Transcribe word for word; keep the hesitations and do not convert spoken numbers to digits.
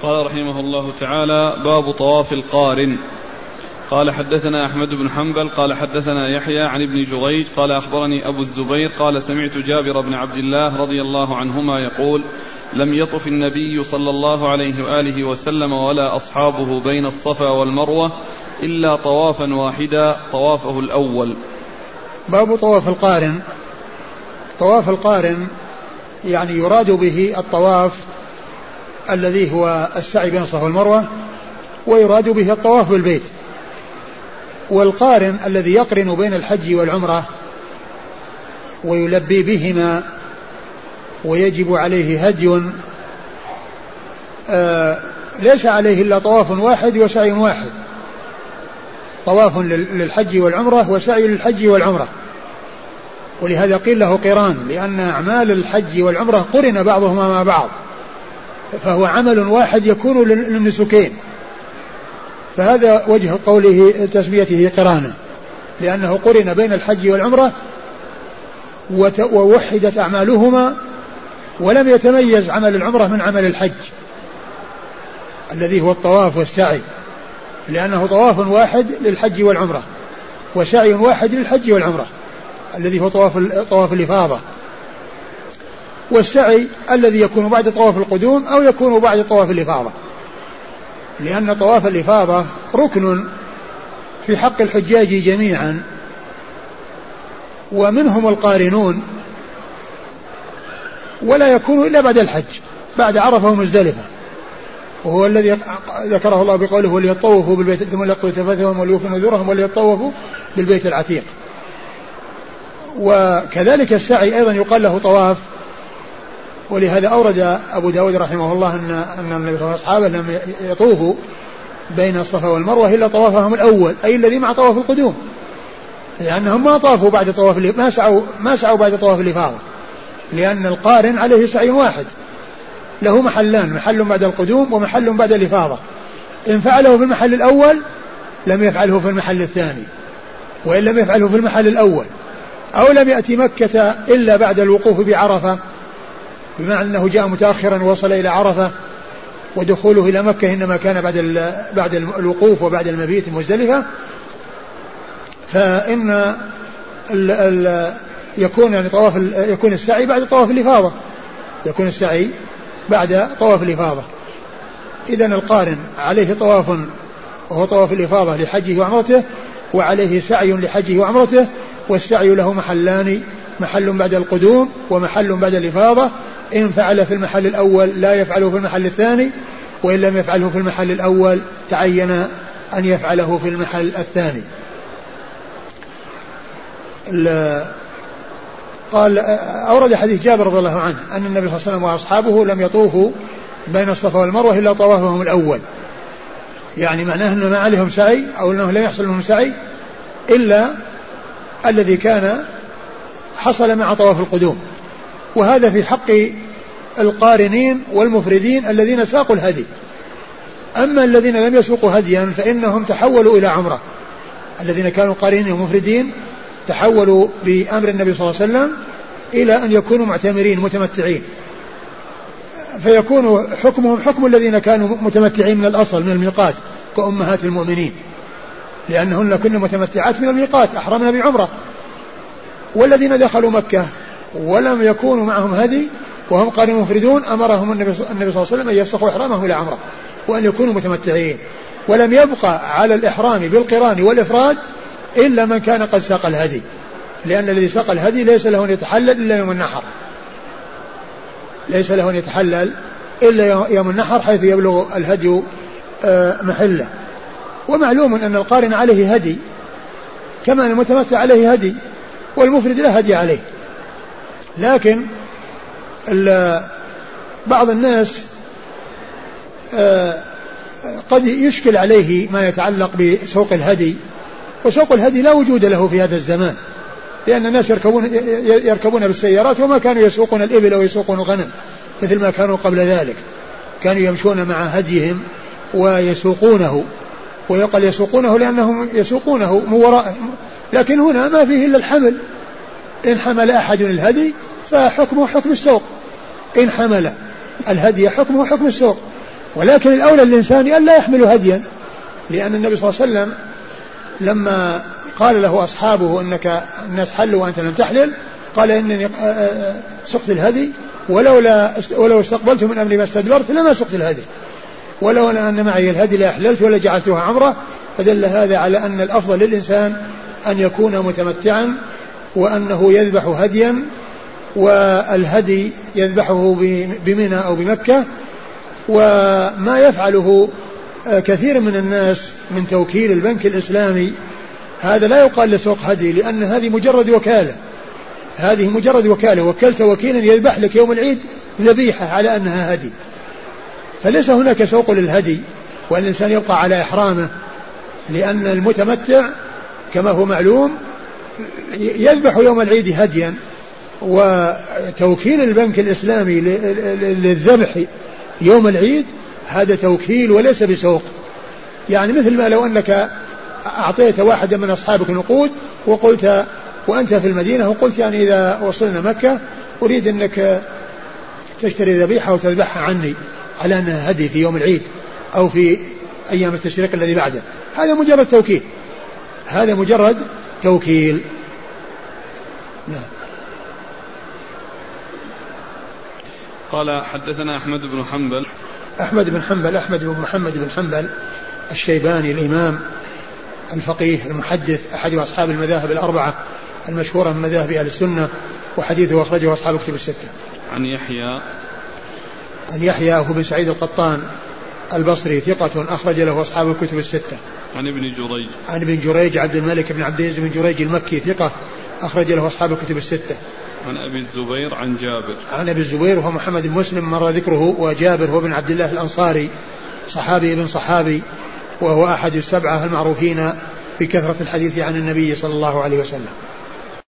قال رحمه الله تعالى: باب طواف القارن. قال حدثنا أحمد بن حنبل قال حدثنا يحيى عن ابن جريج قال أخبرني أبو الزبير قال سمعت جابر بن عبد الله رضي الله عنهما يقول: لم يطف النبي صلى الله عليه وآله وسلم ولا أصحابه بين الصفا والمروة إلا طوافا واحدا طوافه الأول. باب طواف القارن. طواف القارن يعني يراد به الطواف الذي هو السعي بين الصفا والمروة، ويراد به الطواف بالبيت. والقارن الذي يقرن بين الحج والعمرة ويلبي بهما ويجب عليه هدي آه ليس عليه إلا طواف واحد وسعي واحد، طواف للحج والعمرة وسعي للحج والعمرة. ولهذا قيل له قران، لأن أعمال الحج والعمرة قرن بعضهما مع بعض، فهو عمل واحد يكون للنسكين، فهذا وجه قوله تسميته قرانا، لأنه قرن بين الحج والعمرة ووحدت أعمالهما، ولم يتميز عمل العمرة من عمل الحج الذي هو الطواف والسعي، لأنه طواف واحد للحج والعمرة وسعي واحد للحج والعمرة الذي هو طواف طواف الإفاضة، والسعي الذي يكون بعد طواف القدوم أو يكون بعد طواف الإفاضة، لأن طواف الإفاضة ركن في حق الحجاج جميعا، ومنهم القارنون، ولا يكون إلا بعد الحج بعد عرفة ومزدلفة، وهو الذي ذكره الله بقوله: وليطوفوا بالبيت ثم ليقضوا تفثهم وليوفوا نذورهم وليطوفوا بالبيت العتيق. وكذلك السعي أيضا يقال له طواف، ولهذا أورد أبو داود رحمه الله أن أن النبي صلى الله عليه وسلم أصحابه لم يطوفوا بين الصفا والمروة إلا طوافهم الأول، أي الذي مع طواف القدوم، لأنهم ما طافوا بعد طواف ما سعوا ما سعوا بعد طواف الإفاضة، لأن القارن عليه سعي واحد له محلان، محل بعد القدوم ومحل بعد الإفاضة، إن فعله في المحل الأول لم يفعله في المحل الثاني، وإن لم يفعله في المحل الأول أو لم يأتي مكة إلا بعد الوقوف بعرفة، بمعنى أنه جاء متأخرا ووصل إلى عرفة، ودخوله إلى مكة إنما كان بعد بعد الوقوف وبعد المبيت المزدلفة، فإن ال ال يكون يعني طواف يكون السعي بعد طواف الإفاضة، يكون السعي بعد طواف الإفاضة. إذن القارن عليه طواف وهو طواف الإفاضة لحجه وعمرته، وعليه سعي لحجه وعمرته، والسعي له محلان، محل بعد القدوم ومحل بعد الإفاضة، إن فعل في المحل الأول لا يفعله في المحل الثاني، وإن لم يفعله في المحل الأول تعين أن يفعله في المحل الثاني. قال أورد حديث جابر رضي الله عنه أن النبي صلى الله عليه وسلم وأصحابه لم يطوفوا بين الصفا والمروة إلا طوافهم الأول، يعني معناه أنه ما عليهم سعي أو أنه لم يحصل لهم سعي إلا الذي كان حصل مع طواف القدوم، وهذا في حق القارنين والمفردين الذين ساقوا الهدي. أما الذين لم يسوقوا هديا فإنهم تحولوا إلى عمرة، الذين كانوا قارنين ومفردين تحولوا بأمر النبي صلى الله عليه وسلم إلى أن يكونوا معتمرين متمتعين، فيكون حكمهم حكم الذين كانوا متمتعين من الأصل من الميقات كأمهات المؤمنين، لأنهن كن متمتعات من الميقات أحرمنا بعمرة. والذين دخلوا مكة ولم يكونوا معهم هدي وهم قارنون مفردون أمرهم النبي صلى الله عليه وسلم أن يفسخوا إحرامهم إلى عمرة وأن يكونوا متمتعين، ولم يبقى على الإحرام بالقران والإفراد إلا من كان قد ساق الهدي، لأن الذي ساق الهدي ليس له أن يتحلل إلا يوم النحر، ليس له أن يتحلل إلا يوم النحر حيث يبلغ الهدي محله. ومعلوم أن القارن عليه هدي كما المتمتع عليه هدي، والمفرد لا هدي عليه. لكن بعض الناس قد يشكل عليه ما يتعلق بسوق الهدي، وسوق الهدي لا وجود له في هذا الزمان، لأن الناس يركبون, يركبون بالسيارات وما كانوا يسوقون الإبل أو يسوقون الغنم مثل ما كانوا قبل ذلك، كانوا يمشون مع هديهم ويسوقونه، ويقال يسوقونه لأنهم يسوقونه من وراء، لكن هنا ما فيه إلا الحمل، إن حمل أحد الهدي فحكمه حكم السوق، إن حمل الهدي حكمه حكم السوق، ولكن الأولى للإنسان أن لا يحمل هديا، لأن النبي صلى الله عليه وسلم لما قال له أصحابه أنك الناس حلوا وأنت لم تحلل قال إنني سقت الهدي ولولا ولو استقبلت من أمري ما استدبرت لما سقت الهدي ولو أن معي الهدي لأحللت ولا جعلتها عمرة. فدل هذا على أن الأفضل للإنسان أن يكون متمتعا وأنه يذبح هديا، والهدي يذبحه بمنى أو بمكة. وما يفعله كثير من الناس من توكيل البنك الإسلامي هذا لا يقال لسوق هدي، لأن هذه مجرد وكالة، هذه مجرد وكالة، وكلت وكيلا يذبح لك يوم العيد ذبيحة على أنها هدي، فليس هناك سوق للهدي، والإنسان يبقى على إحرامه، لأن المتمتع كما هو معلوم يذبح يوم العيد هديا، وتوكيل البنك الإسلامي للذبح يوم العيد هذا توكيل وليس بسوق. يعني مثل ما لو أنك أعطيت واحدا من أصحابك نقود وقلت وأنت في المدينة وقلت يعني إذا وصلنا مكة أريد أنك تشتري ذبيحة وتذبحها عني على أنها هدي في يوم العيد أو في أيام التشريق الذي بعده، هذا مجرد توكيل، هذا مجرد توكيل. نعم. قال حدثنا أحمد بن حنبل. أحمد بن حنبل أحمد بن محمد بن حنبل الشيباني الإمام الفقيه المحدث أحد أصحاب المذاهب الأربعة المشهورة من مذاهب أهل السنة، وحديثه أخرجه أصحاب الكتب الستة. عن يحيى عن يحيى هو بن سعيد القطان البصري ثقة أخرج له أصحاب الكتب الستة. عن ابن جريج عن ابن جريج عبد الملك بن عبد العزيز بن جريج المكي ثقة أخرج له أصحاب الكتب الستة. عن أبي الزبير عن جابر عن أبي الزبير وهو محمد بن مسلم مر ذكره، وجابر هو بن عبد الله الأنصاري صحابي ابن صحابي، وهو أحد السبعة المعروفين بكثرة الحديث عن النبي صلى الله عليه وسلم.